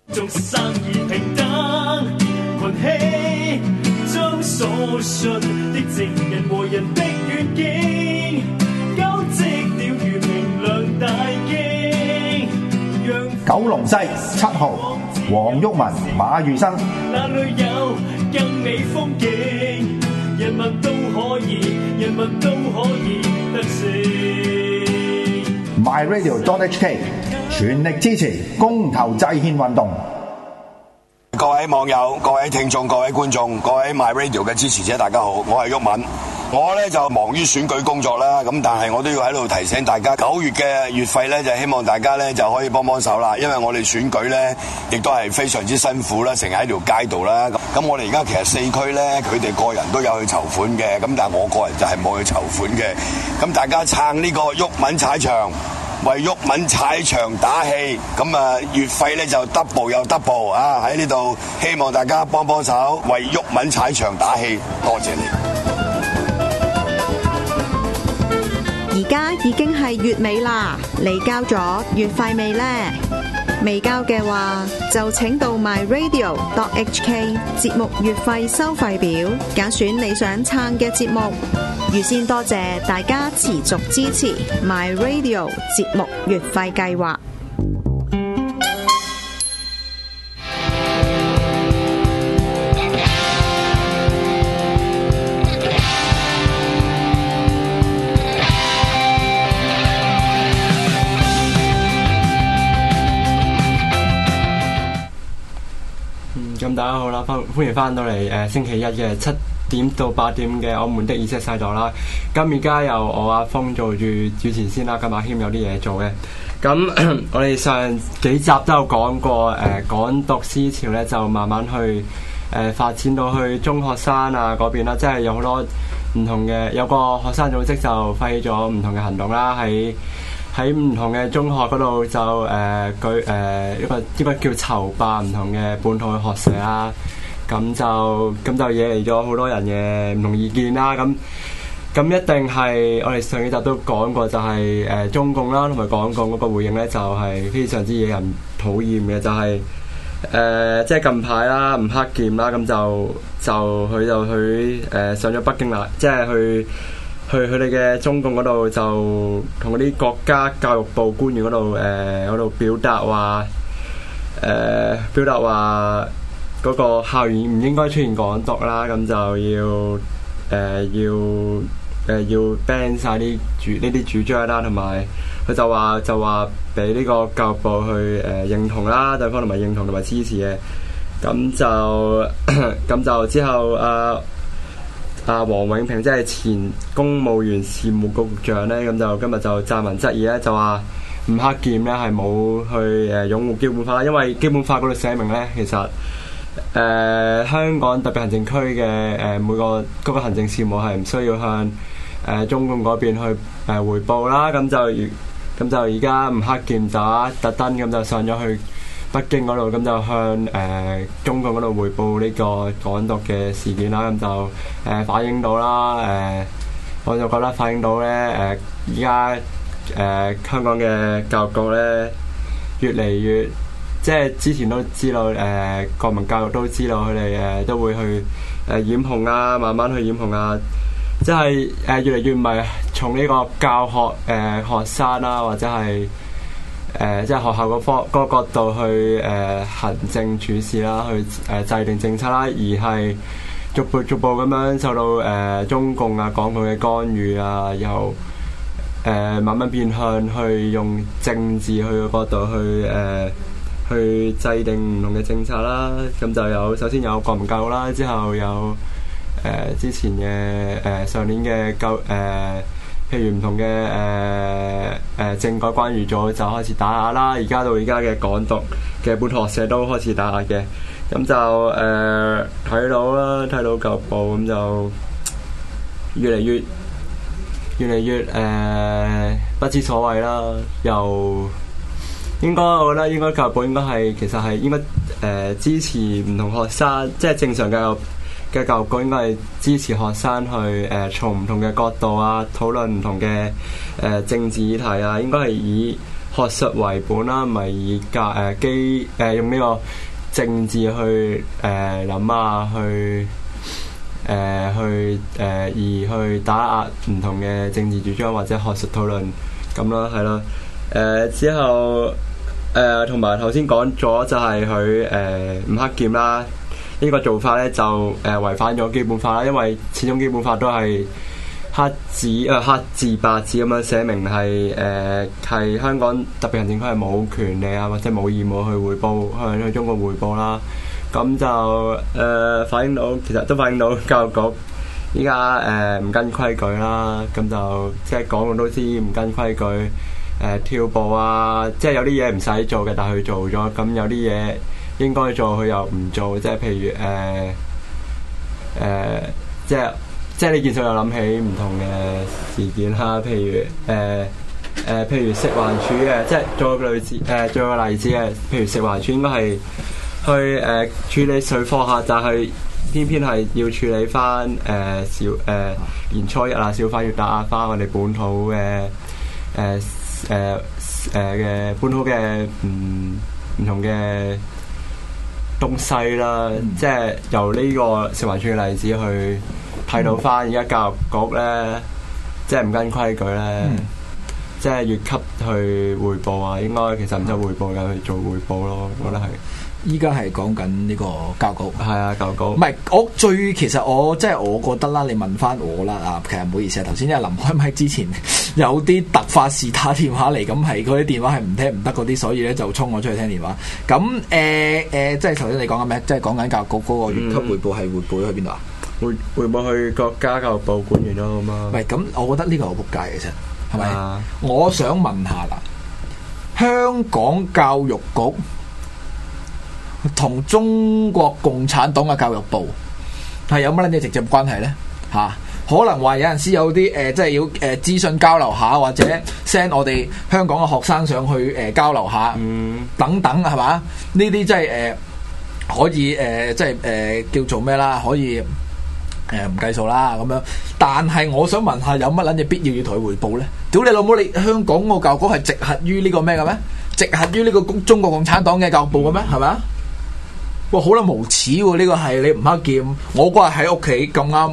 眾生而平等，群起將所信的正人和人的願景，交織了如明亮大經。 九龍西7號黃毓民、馬如生。 那裏有更美風景，人民都可以得勝。 myradio.hk 全力支持公投制憲運動。 各位網友、各位聽眾、各位觀眾、各位 MyRadio 嘅支持者，大家好，我係毓民。我咧就忙於選舉工作啦，咁但係我都要喺度提醒大家，9月嘅月費咧就希望大家咧就可以幫手啦，因為我哋選舉咧亦都係非常之辛苦啦，成日喺條街度啦。咁我哋而家其實4區咧，佢哋個人都有去籌款嘅，咁但係我個人就係冇去籌款嘅。咁大家撐呢個毓民踩場，為毓民踩場打氣，咁啊月費咧就 double 又 double 啊！喺呢度希望大家幫手，為毓民踩場打氣，多謝你。 而家已經係月尾啦，你交咗月費未呢？未交嘅話，就請到 myradio.hk 節目月費收費表，揀選你想撐嘅節目。預先多謝大家持續支持 myradio 節目月費計劃。 咁大家好啦，歡迎翻到嚟星期一嘅7點到8點嘅我們的意識世代啦。咁而家由我阿峰做住主持先啦，咁阿謙有啲嘢做嘅。咁我哋上幾集都有講過，港獨思潮咧就慢慢去發展到去中學生啊嗰邊啦，即係有好多唔同嘅，有個學生組織就發起咗唔同嘅行動啦，喺唔同嘅中學嗰度就舉一個叫籌辦唔同嘅本土嘅學社啦，咁就惹嚟咗好多人嘅唔同意見啦。咁一定係我哋上幾集都講過，就係中共啦同埋港共嗰個回應咧，就係非常之惹人討厭嘅，就係即係近排啦，吳克儉啦，咁就佢就去上咗北京啦，即係去佢哋嘅中共嗰度就同嗰啲國家教育部官員嗰度表達話嗰個校園唔應該出現港獨啦，咁就要 ban 晒呢啲主張啦，同埋佢就話俾呢個教育部去認同啦，對方同埋認同同埋支持嘅，咁就之後黃永平即係前公務員事務局局長咧，咁就今日就撰文質疑咧，就話吳克儉咧係冇去擁護基本法啦，因為基本法嗰度寫明咧，其實香港特別行政區嘅每個嗰個行政事務係唔需要向中共嗰邊去彙報啦，咁就而家吳克儉就特登咁就上咗去北京嗰度，咁就向中共嗰度彙報呢個港獨嘅事件啦，咁就反映到啦，我就覺得反映到咧，而家香港嘅教育局咧越嚟越，即係之前都知道，國民教育都知道佢哋都會去檢控啊，慢慢去檢控啊，即係越嚟越唔係從呢個教學學生啦，或者係即係學校嗰個角度去行政處事啦，去制定政策啦，而係逐步咁樣受到中共啊港共嘅干預啊，又慢慢變向去用政治去嘅角度去制定唔同嘅政策啦。咁就首先有國民教育啦，之後有之前嘅上年嘅譬如唔同嘅政改關於咗就開始打壓啦，而家到而家嘅港獨嘅本土學社都開始打壓嘅，咁就睇到教育部咁就越嚟越不知所謂啦，又我覺得應該教育部其實係應該支持唔同學生，即係正常教育局應該係支持學生去從唔同嘅角度啊討論唔同嘅政治議題啊，應該係以學學術為本啦，唔係以用呢個政治去諗而去打壓唔同嘅政治主張或者學術討論咁啦，係咯。之後同埋頭先講咗就係佢唔克儉啦，呢個做法咧就違反咗基本法啦，因為始終基本法都係黑字白字咁樣寫明係香港特別行政區係冇權利啊或者冇義務去匯報向中國匯報啦。咁就反映到教育局依家唔跟規矩啦，咁就即係講到都知唔跟規矩，跳步啊，即係有啲嘢唔使做嘅，但係佢做咗，咁有啲嘢應該做佢又唔做，即係譬如即係呢件事又諗起唔同嘅事件啦，譬如食環署嘅，即係做個例子嘅，譬如食環署應該係去處理水貨客，但係偏偏係要處理翻年初一啊，小販要打壓翻我哋本土嘅本土嘅唔同嘅東西啦，即係由呢個食環署嘅例子去睇到翻而家教育局咧，即係唔跟規矩咧，即係越級去匯報啊，應該其實唔使匯報嘅，去做匯報咯，我覺得係。 依家係講緊呢個教育局， 係啊，教育局。 唔係其實我即係我覺得啦，你問翻我啦啊，其實唔好意思啊，頭先因為臨開麥之前有啲突發事打電話嚟，咁係嗰啲電話係唔聽唔得嗰啲，所以咧就衝我出去聽電話。咁即係頭先你講緊咩？即係講緊教育局嗰個越級匯報係匯報去邊度啊？ 匯報去國家教育部官員咯，好嘛？ 唔係咁，我覺得呢個好仆街嘅啫，係咪？我想問下啦，香港教育局同中國共產黨嘅教育部係有乜撚嘢直接關係呢？可能話有陣時有啲即係要資訊交流下，或者 send 我哋香港嘅學生上去交流下，等等係嘛？呢啲即係可以即係叫做咩啦？可以唔計數啦咁樣。但係我想問下，有乜撚嘢必要同佢匯報呢？屌你老母！你香港個教育局係直轄於呢個咩嘅咩？直轄於呢個中國共產黨嘅教育部嘅咩？係咪啊？哇！好啦，無恥喎！呢個係你唔克儉。我嗰日喺屋企咁啱，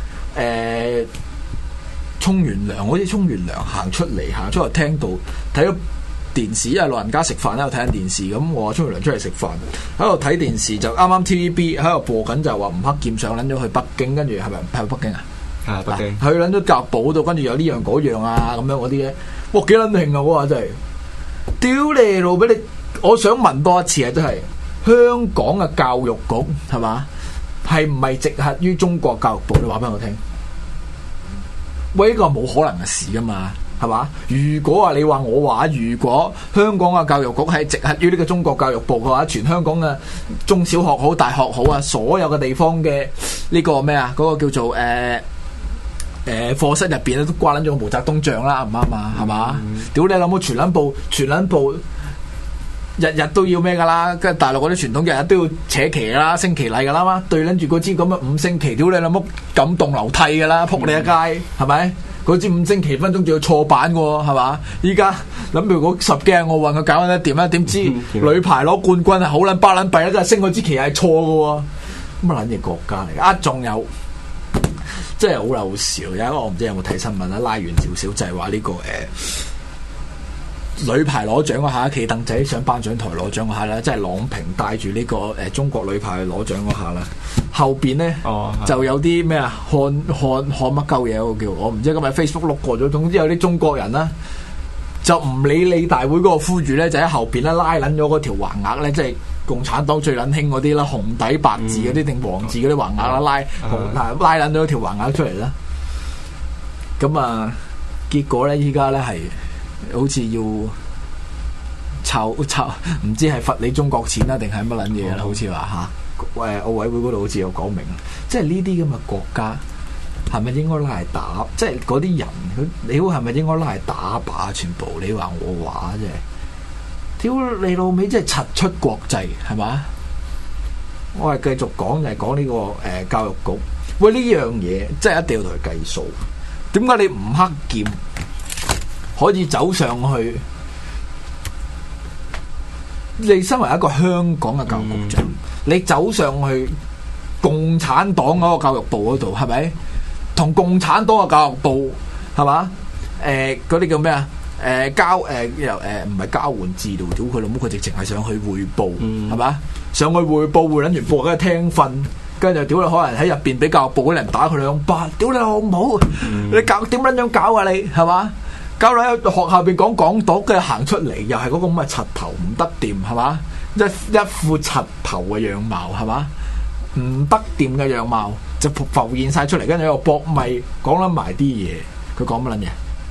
沖完涼，好似沖完涼行出去廳度睇到電視，因為老人家食飯喺度睇緊電視，咁我沖完涼出嚟食飯，喺度睇電視就啱啱 TVB 喺度播緊，就話唔克儉上撚咗去北京，跟住係咪北京啊？係北京。去撚咗教育部度，跟住有呢樣嗰樣啊，咁樣嗰啲咧，哇幾撚興啊！嗰下真係，屌你老俾你！我想問多一次啊，真係。香港嘅教育局係嘛？係唔係直轄於中國教育部？你話俾我聽。喂，呢個冇可能嘅事噶嘛，係嘛？如果你話我話，如果香港嘅教育局係直轄於呢個中國教育部嘅話，全香港嘅中小學好、大學好啊，所有嘅地方嘅呢個咩啊？嗰個叫做課室入邊咧都掛撚咗個毛澤東像啦，唔啱嘛？係嘛？屌你諗冇全撚部。日日都要咩噶啦？跟住大陸嗰啲傳統日日都要扯旗啦、升旗禮噶啦嘛，對撚住嗰支咁嘅五星旗，屌你老母感動樓梯噶啦，撲你一街係咪？嗰支五星旗分鐘仲要錯版嘅喎，係嘛？依家諗住嗰10幾日奧運佢搞得掂啦，點知女排攞冠軍係好撚巴撚閉啦，跟住升嗰支旗係錯嘅喎，乜撚嘢國家嚟？啊，仲有真係好好笑，有一個我唔知有冇睇新聞啦，拉完少少就係話呢個女排攞獎嗰下，企凳仔上頒獎台攞獎嗰下啦，即係郎平帶住呢個中國女排去攞獎嗰下啦。後邊咧就有啲咩啊，看乜鳩嘢，我叫我唔知今日 Facebook 碌過咗，總之有啲中國人啦，就唔理你大會嗰個呼籲咧，就喺後邊咧拉撚咗嗰條橫額咧，即係共產黨最撚興嗰啲啦，紅底白字嗰啲定黃字嗰啲橫額啦，拉撚咗條橫額出嚟啦。咁啊，結果咧依家咧係。好似要抄，唔知係罰你中國錢啦，定係乜撚嘢啦？好似話奧委會嗰度好似有講明，即係呢啲咁嘅國家係咪應該拉嚟打？即係嗰啲人，你係咪應該拉嚟打靶？全部你話我話啫，屌你老味，真係柒出國際係嘛？我係繼續講就係講呢個教育局，喂呢樣嘢真係一定要同佢計數。點解你唔克儉？可以走上去你身為一個香港嘅教育局長，你走上去共產黨嗰個教育部嗰度，係咪？同共產黨嘅教育部係嘛？嗰啲叫咩啊？唔係交換資料，屌佢老母！佢直情係上去匯報，係嘛？上去匯報會撚完報嘅聽訓，跟住就屌你，可能喺入邊俾教育部嗰啲人打佢2巴，屌你老母！你搞點撚樣搞啊你係嘛？搞到喺學校邊講港獨，跟住行出嚟又係嗰個咁嘅柒頭唔得掂係嘛？一副柒頭嘅樣貌係嘛？唔得掂嘅樣貌就浮現晒出嚟，跟住喺度搏咪講撚埋啲嘢，佢講乜撚嘢？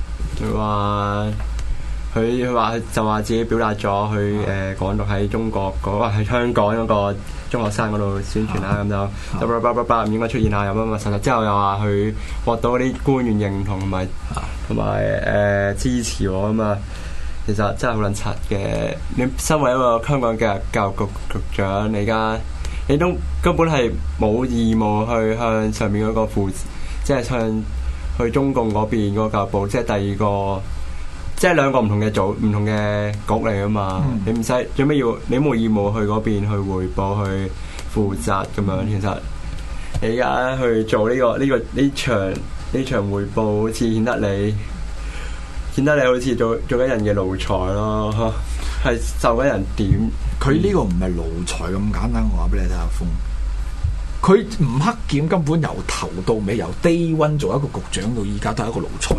佢話自己表達咗佢港獨喺中國喺香港嗰個中學生嗰度宣傳啦，咁就唔應該出現啊，又乜實之後又話佢獲到啲官員認同同埋支持我咁啊，其實真係好撚柒嘅。你身為一個香港嘅教育局局長，你都根本係冇義務去向上面嗰個即係向去中共嗰邊嗰個教育部，即係第二個，即係兩個唔同嘅局嚟啊嘛。你唔使做咩要，你冇義務去嗰邊去匯報去負責咁樣。其實你而家去做呢場匯報，好似顯得你好似做緊人嘅奴才咯，係受緊人點？ 佢呢個唔係奴才咁簡單，我話俾你聽阿峰。佢吳克儉根本由頭到尾，由 day one 做一個局長到依家都係一個奴才。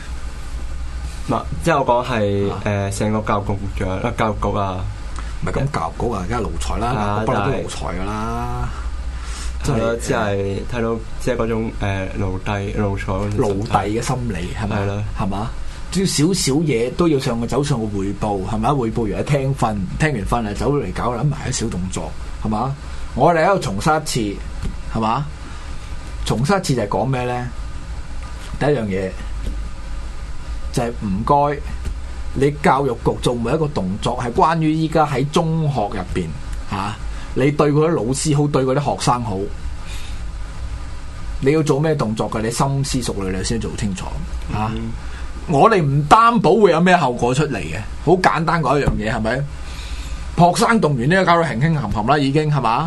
即係我講係成個教育局局長教育局啊， 唔係咁教育局啊，梗係奴才啦，不嬲都奴才噶啦。 係咯，即係睇到即係嗰種奴隸嘅心理係咪？ 係啦， 係嘛？只要少少嘢都要走上個匯報係咪？匯報完一聽完訓啊，走嚟搞諗埋啲小動作係嘛？我哋喺度重申一次係嘛？重申一次就係講咩咧？第一樣嘢就係唔該，你教育局做每一個動作係關於依家喺中學入邊嚇，你對嗰啲老師好，對嗰啲學生好，你要做咩動作嘅？你深思熟慮你先做清楚嚇。我哋唔擔保會有咩後果出嚟嘅，好簡單嗰一樣嘢係咪？學生動員呢個搞到輕輕含含啦，已經係嘛？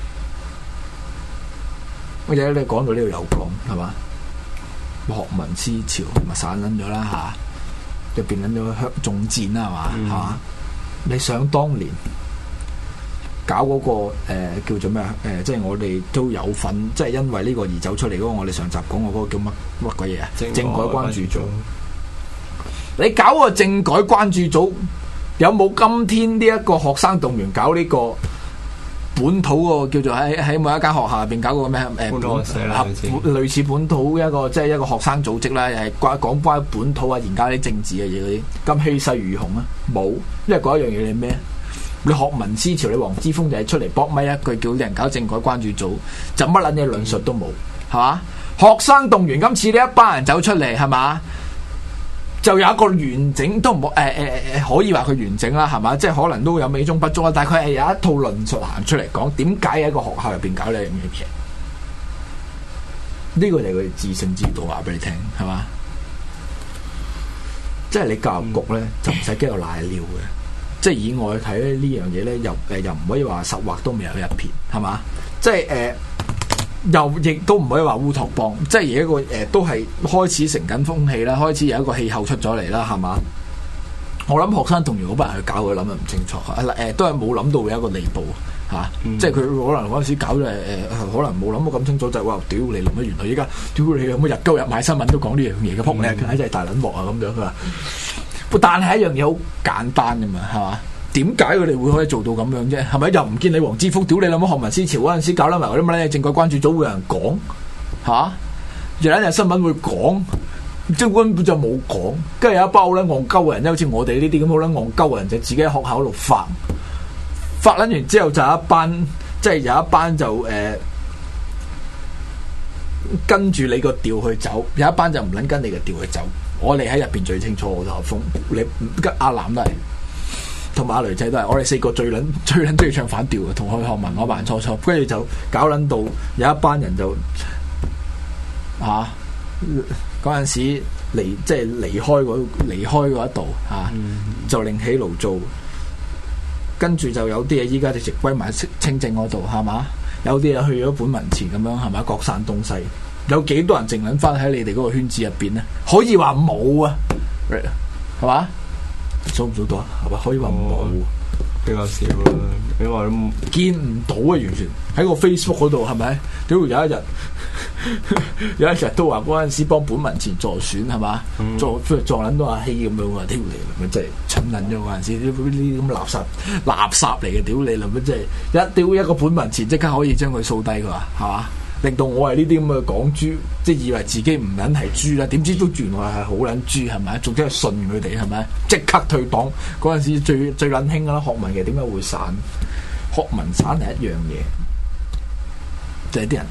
或者你講到呢度有講係嘛？學民思潮咪散撚咗啦嚇，入邊撚咗中戰啦係嘛？係嘛？你想當年搞嗰個叫做咩啊？即係我哋都有份，即係因為呢個而走出嚟嗰個，我哋上集講過嗰個叫乜鬼嘢啊？政改關注組。你搞個政改關注組，有冇今天呢一個學生動員搞呢個本土個叫做喺每一間學校入邊搞個咩類似本土一個即係一個學生組織啦，又係講關於本土啊，研究啲政治嘅嘢嗰啲，咁氣勢如虹啊？冇，因為嗰一樣嘢你咩？你學民思潮，你黃之鋒就係出嚟搏咪一句叫啲人搞政改關注組，就乜撚嘢論述都冇，係嘛？學生動員今次呢一班人走出嚟係嘛？就有一個完整都唔好可以話佢完整啦，係嘛？即係可能都有美中不足啦，但係佢係有一套論述行出嚟講，點解喺個學校入邊搞呢樣嘢？呢個就係佢自信之道，話俾你聽，係嘛？即係你教育局咧，就唔使驚有賴尿嘅。即係以我去睇咧，呢樣嘢咧，又唔可以話十劃都未有一撇，係嘛？即係又亦都唔可以話烏托邦，即係而一個都係開始成緊風氣啦，開始有一個氣候出咗嚟啦，係嘛？我諗學生動員嗰班人去搞，佢諗得唔清楚，都係冇諗到會有一個地步嚇，即係佢可能嗰陣時搞可能冇諗到咁清楚，就係話屌你諗乜？原來依家屌你有冇日鳩日買新聞都講呢樣嘢嘅，撲你啊！真係大撚鑊啊咁樣佢話，但係一樣嘢好簡單㗎嘛，係嘛？點解佢哋會可以做到咁樣啫？係咪又唔見你黃之鋒屌你諗乜學民思潮嗰陣時搞撚埋嗰啲乜咧？政改關注組會有人講嚇，有一日新聞會講，即係根本就冇講。跟住有一包咧戇鳩嘅人，即好似我哋呢啲咁好撚戇鳩嘅人，就自己喺學校度發撚完之後就有一班，即係有一班就跟住你個調去走，有一班就唔撚跟你個調去走。我哋喺入邊最清楚，我就風你阿南都係。同埋阿雷仔都係，我哋四個最撚中意唱反調嘅，同學文我扮錯，跟住就搞撚到有一班人就嗰陣時即係離開嗰一度就另起爐灶， 跟住就有啲嘢依家就直歸埋清政嗰度係嘛，有啲嘢去咗本民前咁樣係咪？各散東西，有幾多人靜撚翻喺你哋嗰個圈子入邊咧？可以話冇啊，係嘛？數唔數到啊？係嘛？可以話冇。 比較少啦，因為見唔到啊，完全喺個 Facebook 嗰度係咪？屌有一日有一日都話嗰陣時幫本民前助選係嘛？助撚到阿希咁樣啊！屌你，咪真係蠢撚咗嗰陣時，呢啲咁垃圾嚟嘅，屌你啦！咪真係一屌一個本民前即刻可以將佢掃低佢話係嘛？令到我係呢啲咁嘅港豬，即係以為自己唔撚係豬啦，點知都原來係好撚豬係咪？仲真係信佢哋係咪？即刻退黨嗰陣時最撚興㗎啦！學民嘅點解會散？學民散係一樣嘢，就係啲人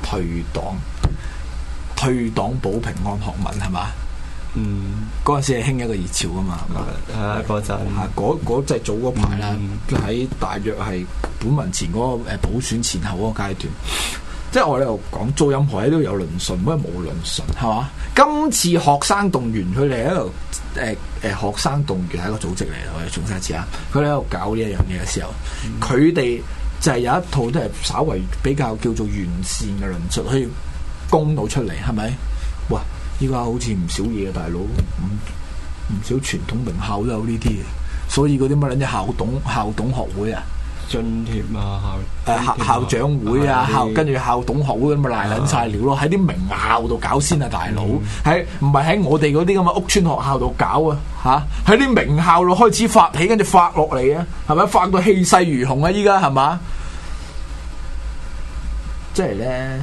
退黨保平安學民係嘛？嗰陣時係興一個熱潮㗎嘛，係嘛？ 係啊，嗰陣嗰即係早嗰排啦，喺大約係本民前嗰個補選前後嗰個階段。即係我哋度講做任何嘢都有論述，唔係冇論述係嘛？今次學生動員佢哋喺度學生動員係一個組織嚟嘅，我哋重申一次啊！佢哋喺度搞呢一樣嘢嘅時候，佢哋就係有一套都係稍為比較叫做完善嘅論述，可以攻到出嚟係咪？哇！依家好似唔少嘢啊，大佬唔少傳統名校都有呢啲嘅，所以嗰啲乜撚嘢校董學會啊！ 津貼啊， 校長會啊，跟住校董學會咁咪賴撚晒料咯，喺啲名校度搞先啊，大佬，喺唔係喺我哋嗰啲咁嘅屋村學校度搞啊，喺啲名校度開始發起，跟住發落嚟啊，係咪發到氣勢如虹啊？依家係嘛？即係咧，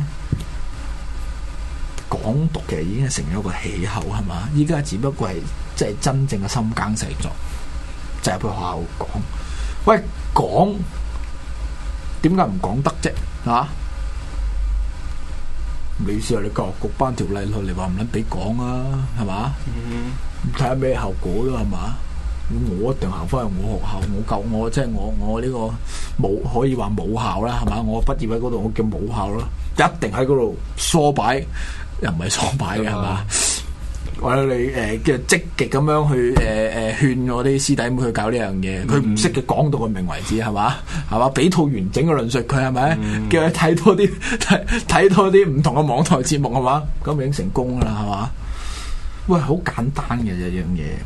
港獨其實已經係成咗個氣候係嘛？依家只不過係即係真正嘅深耕細作，就入去學校講，喂。講點解唔講得啫？嚇！你試下你教育局頒條例落嚟話唔撚俾講啊，係嘛？睇下咩後果咯，係嘛？我一定行翻去我學校，我即係我呢個冇可以話母校啦，係嘛？我畢業喺嗰度，我叫母校咯，一定喺嗰度梳擺，又唔係梳擺嘅係嘛？或者你叫積極咁樣去勸我啲師弟妹去搞呢樣嘢，佢唔識嘅講到個明為止係嘛？係嘛？俾套完整嘅論述佢係咪？叫佢睇多啲唔同嘅網台節目係嘛？咁已經成功啦係嘛？喂，好簡單嘅一樣嘢，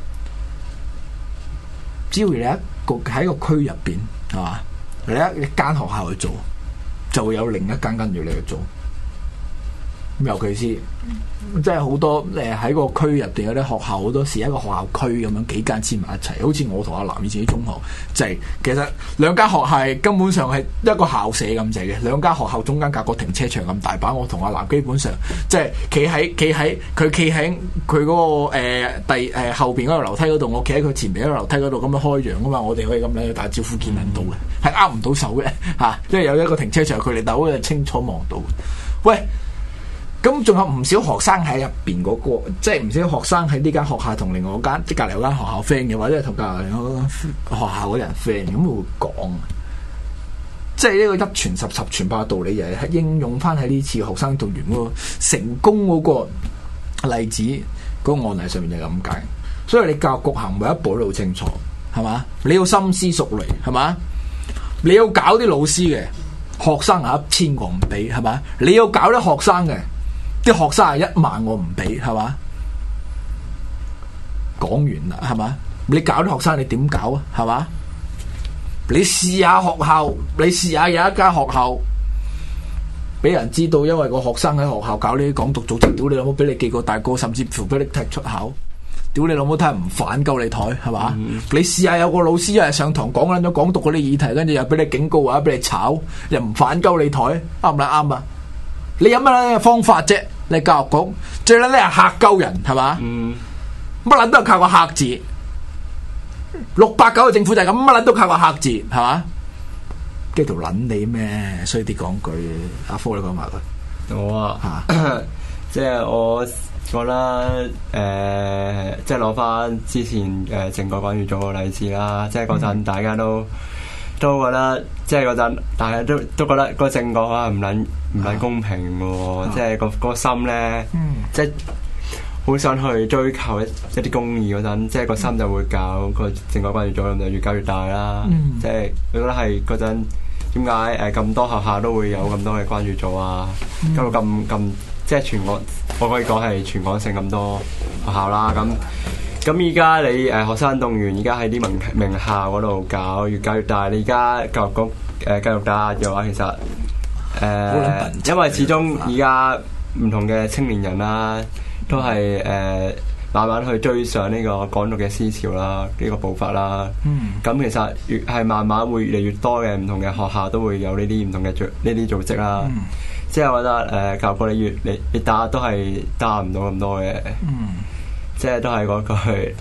只要你喺個區入邊係嘛，你一間學校去做，就會有另一間跟住你去做。尤其是即係好多喺個區入邊有啲學校，好多時一個學校區咁樣幾間黐埋一齊，好似我同阿南以前啲中學，就係其實兩間學校係根本上係一個校舍咁滯嘅，兩間學校中間隔個停車場咁大把。我同阿南基本上即係企喺佢嗰個後邊嗰個樓梯嗰度，我企喺佢前邊嗰個樓梯嗰度咁樣開揚啊嘛，我哋可以咁樣打招呼見得到嘅，係握唔到手嘅嚇，因為有一個停車場距離，但係好清楚望到。喂！咁仲有唔少學生喺入邊嗰個，即係唔少學生喺呢間學校同另外嗰間即隔離嗰間學校 friend 嘅，或者係同隔離嗰間學校嗰啲人 friend，咁會講，即係呢個一傳十，十傳百嘅道理，又係應用翻喺呢次學生動員嗰個成功嗰個例子嗰個案例上面就係咁解。所以你教育局行每一步都好清楚，係嘛？你要深思熟慮，係嘛？你要搞啲老師嘅學生係1000個唔俾，係嘛？你要搞啲學生嘅。啲學生係1萬我唔俾，係嘛？講完啦，係嘛？你搞啲學生你點搞啊？係嘛？你試下學校，你試下有一間學校俾人知道，因為個學生喺學校搞呢啲港獨組織，屌你老母，俾你記過大過，甚至乎俾你踢出校，屌你老母睇下唔反鳩你台，係嘛？你試下有個老師一日上堂講緊咗港獨嗰啲議題，跟住又俾你警告或者俾你炒，又唔反鳩你台，啱唔啱啊？你有乜方法啫？你教育局最撚咧係嚇鳩人係嘛？乜撚都係靠個嚇字，689嘅政府就係咁，乜撚都靠個嚇字係嘛？驚條撚你咩？衰啲講句，阿科你講埋佢。 我啊，即係我覺得即係攞翻之前政改關於咗個例子啦，即係嗰陣大家都覺得，即係嗰陣大家都覺得個政改啊唔撚公平喎，即係個心咧，即係好想去追求一啲公義嗰陣，即係個心就會搞個政改關注組，咁就越搞越大啦。即係我覺得係嗰陣點解咁多學校都會有咁多嘅關注組啊？搞到咁即係全港，我可以講係全港性咁多學校啦。咁依家你學生運動員而家喺啲名校嗰度搞，越搞越大。你而家教育局繼續打壓嘅話，其實因為始終而家唔同嘅青年人啦，都係慢慢去追上呢個港獨嘅思潮啦，呢個步伐啦。咁其實越係慢慢會越嚟越多嘅唔同嘅學校都會有呢啲唔同嘅呢啲組織啦。即係我覺得教育局你打都係打唔到咁多嘅。即係都係嗰句，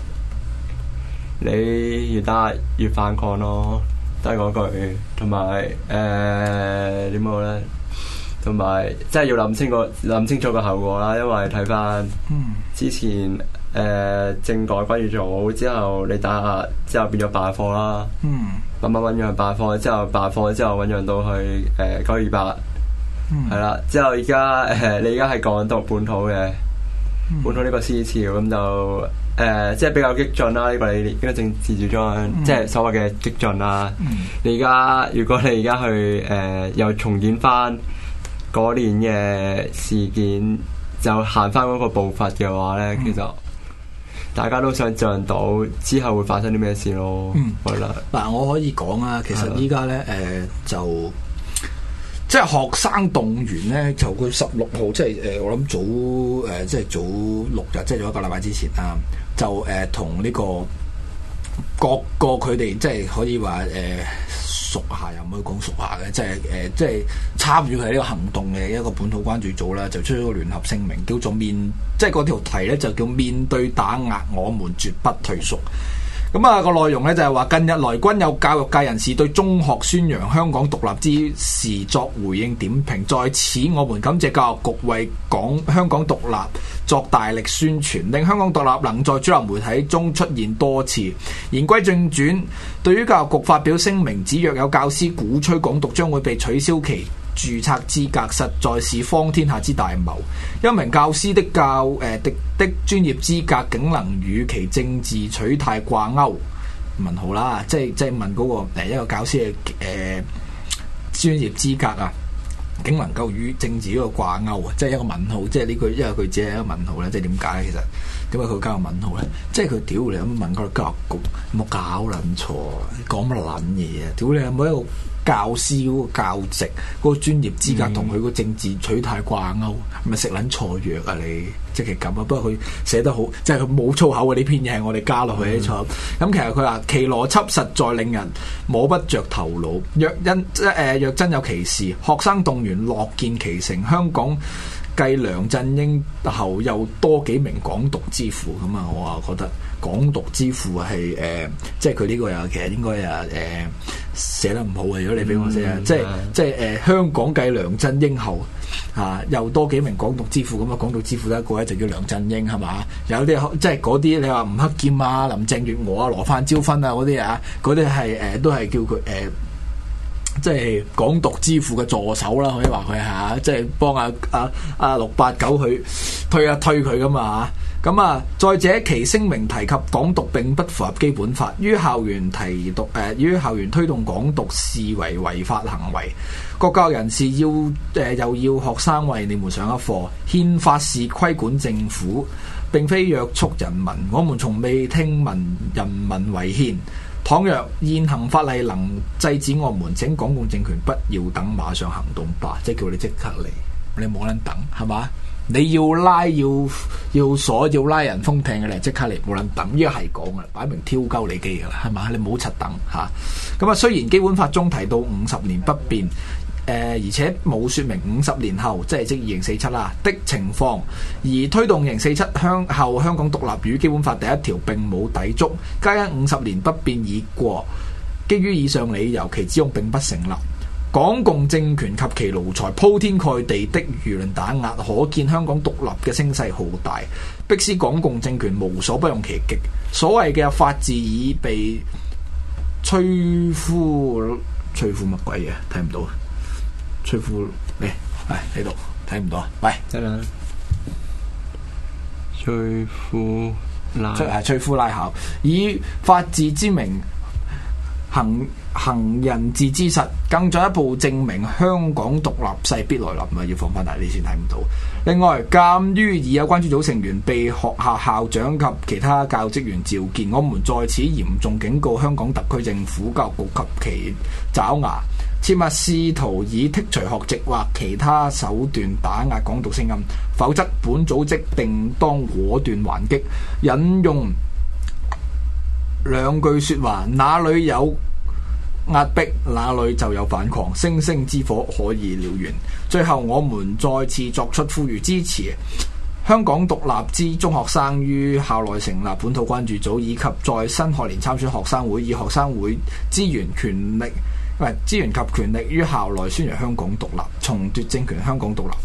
你越打越反抗咯，都係嗰句。同埋點講咧？同埋即係要諗清楚個後果啦。因為睇翻之前政改關注組之後，你打壓之後變咗罷課啦。慢慢醞釀罷課之後，醞釀到去928，係啦。之後而家你而家係港獨本土嘅。本土呢個思潮咁就即係比較激進啦，呢個你呢個政治主張，即係所謂嘅激進啦。如果你而家去又重演翻嗰年嘅事件，就行翻嗰個步伐嘅話咧，其實大家都想象到之後會發生啲咩事咯。好啦， 嗱，我可以講啊，其實依家咧就。即係學生動員咧，就佢16號，即係我諗即係早6日，即係早1個禮拜之前啊，就同呢個各個佢哋即係可以話屬下又唔可以講屬下嘅，即係參與佢呢個行動嘅一個本土關注組啦，就出咗個聯合聲明，叫做即係嗰條題咧就叫面對打壓，我們絕不退縮。咁啊，個內容咧就係話，近日來均有教育界人士對中學宣揚香港獨立之時作回應點評，在此我們感謝教育局為香港獨立作大力宣傳，令香港獨立能在主流媒體中出現多次。言歸正傳，對於教育局發表聲明指若有教師鼓吹港獨，將會被取消其註冊資格，實在是荒天下之大謬。一名教師的專業資格竟能與其政治取態掛鈎？問號啦，即係問嗰個一個教師嘅專業資格啊，竟能夠與政治嗰個掛鈎啊？即係一個問號，即係呢句，因為佢只係一個問號咧，即係點解咧？其實點解佢加個問號咧？即係佢屌你咁問嗰個教育局有冇搞撚錯？講乜撚嘢啊？屌你有冇一個教師嗰個教職嗰個專業資格同佢個政治取態掛鈎，係咪食撚錯藥啊你？即係咁啊！不過佢寫得好，即係佢冇粗口嘅呢篇嘢係我哋加落去啲錯。咁其實佢話其邏輯實在令人摸不着頭腦。若真有其事，學生動員樂見其成。香港繼梁振英後又多幾名港獨之父，咁啊，我啊覺得港獨之父係即係佢呢個又其實應該寫得唔好嘅。如果你俾我寫啊，即係香港繼梁振英後又多幾名港獨之父，咁啊港獨之父得一個咧就叫梁振英係嘛？有啲即係嗰啲你話吳克儉啊、林鄭月娥啊、羅范椒芬啊嗰啲啊，嗰啲係都係叫佢即係港獨之父嘅助手啦，可以話佢係即係幫阿689去推佢噶嘛。咁啊，再者其聲明提及港獨並不符合基本法，於校園推動港獨視為違法行為。各教育人士又要學生為你們上一課。憲法是規管政府，並非約束人民。我們從未聽聞人民違憲。倘若現行法例能制止我們，請港共政權不要等，馬上行動吧！即係叫你即刻嚟，你冇撚等係嘛？你要拉要鎖要拉人封艇嘅，你即刻嚟，冇撚等。呢個係講嘅，擺明挑鳩你機㗎啦，係嘛？你冇柒等嚇。咁啊，雖然基本法中提到50年不變。而且冇説明50年後，即2047啦的情況，而推動2047後香港獨立與基本法第一條並冇抵觸，皆因50年不變已過。基於以上理由，其指控並不成立。港共政權及其奴才鋪天蓋地的輿論打壓，可見香港獨立嘅聲勢浩大，迫使港共政權無所不用其極。所謂嘅法治已被吹呼乜鬼嘢？睇唔到啊！吹呼嚟，喺度睇唔到啊！喂， 真係翠富拉考， 以法治之名行人治之實，更進一步證明香港獨立勢必來臨啊！要放翻大啲先睇唔到。另外，鑑於已有關注組成員被學校校長及其他教職員召見，我們在此嚴重警告香港特區政府、教育局及其爪牙，切勿試圖以剔除學籍或其他手段打壓港獨聲音，否則本組織定當果斷還擊。引用兩句說話，哪裏有壓迫，哪裏就有反抗，星星之火可以燎原。最後，我們再次作出呼籲，支持香港獨立之中學生於校內成立本土關注組，以及在新學年參選學生會，以學生會資源及權力於校內宣揚香港獨立，重奪政權，香港獨立。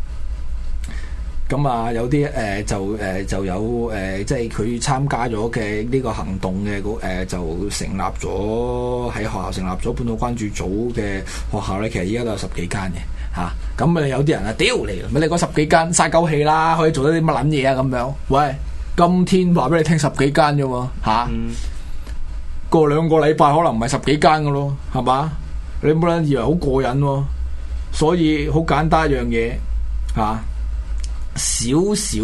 咁啊，有啲就有即係佢參加咗嘅呢個行動嘅就成立咗喺學校成立咗本土關注組嘅學校咧，其實依家都有10幾間嘅嚇。咁啊有啲人啊屌你，咪你嗰10幾間嘥鳩氣啦，可以做得啲乜撚嘢啊咁樣？喂，今天話俾你聽10幾間啫喎嚇，過2個禮拜可能唔係10幾間嘅咯，係嘛？你冇撚以為好過癮喎？所以好簡單一樣嘢嚇。少少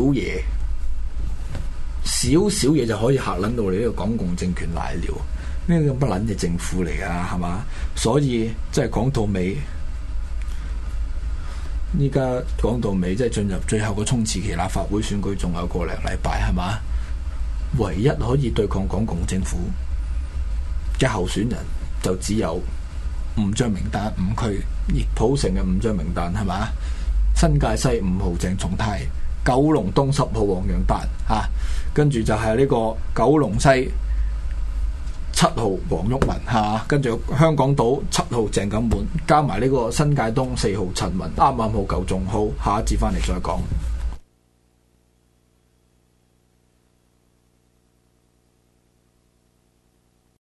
嘢就可以嚇撚到你呢個港共政權賴尿，呢個乜撚嘅政府嚟㗎，係嘛？所以即係講到尾，依家講到尾，即係進入最後個衝刺期，立法會選舉仲有個零禮拜，係嘛？唯一可以對抗港共政府嘅候選人就只有5張名單，5區熱普城嘅5張名單，係嘛？新界西5號鄭松泰，九龍東10號黃洋達嚇，跟住就係呢個九龍西7號黃毓民嚇，跟住香港島7號鄭錦滿，加埋呢個新界東4號陳雲，啱啱好夠鐘，好，下一節翻嚟再講。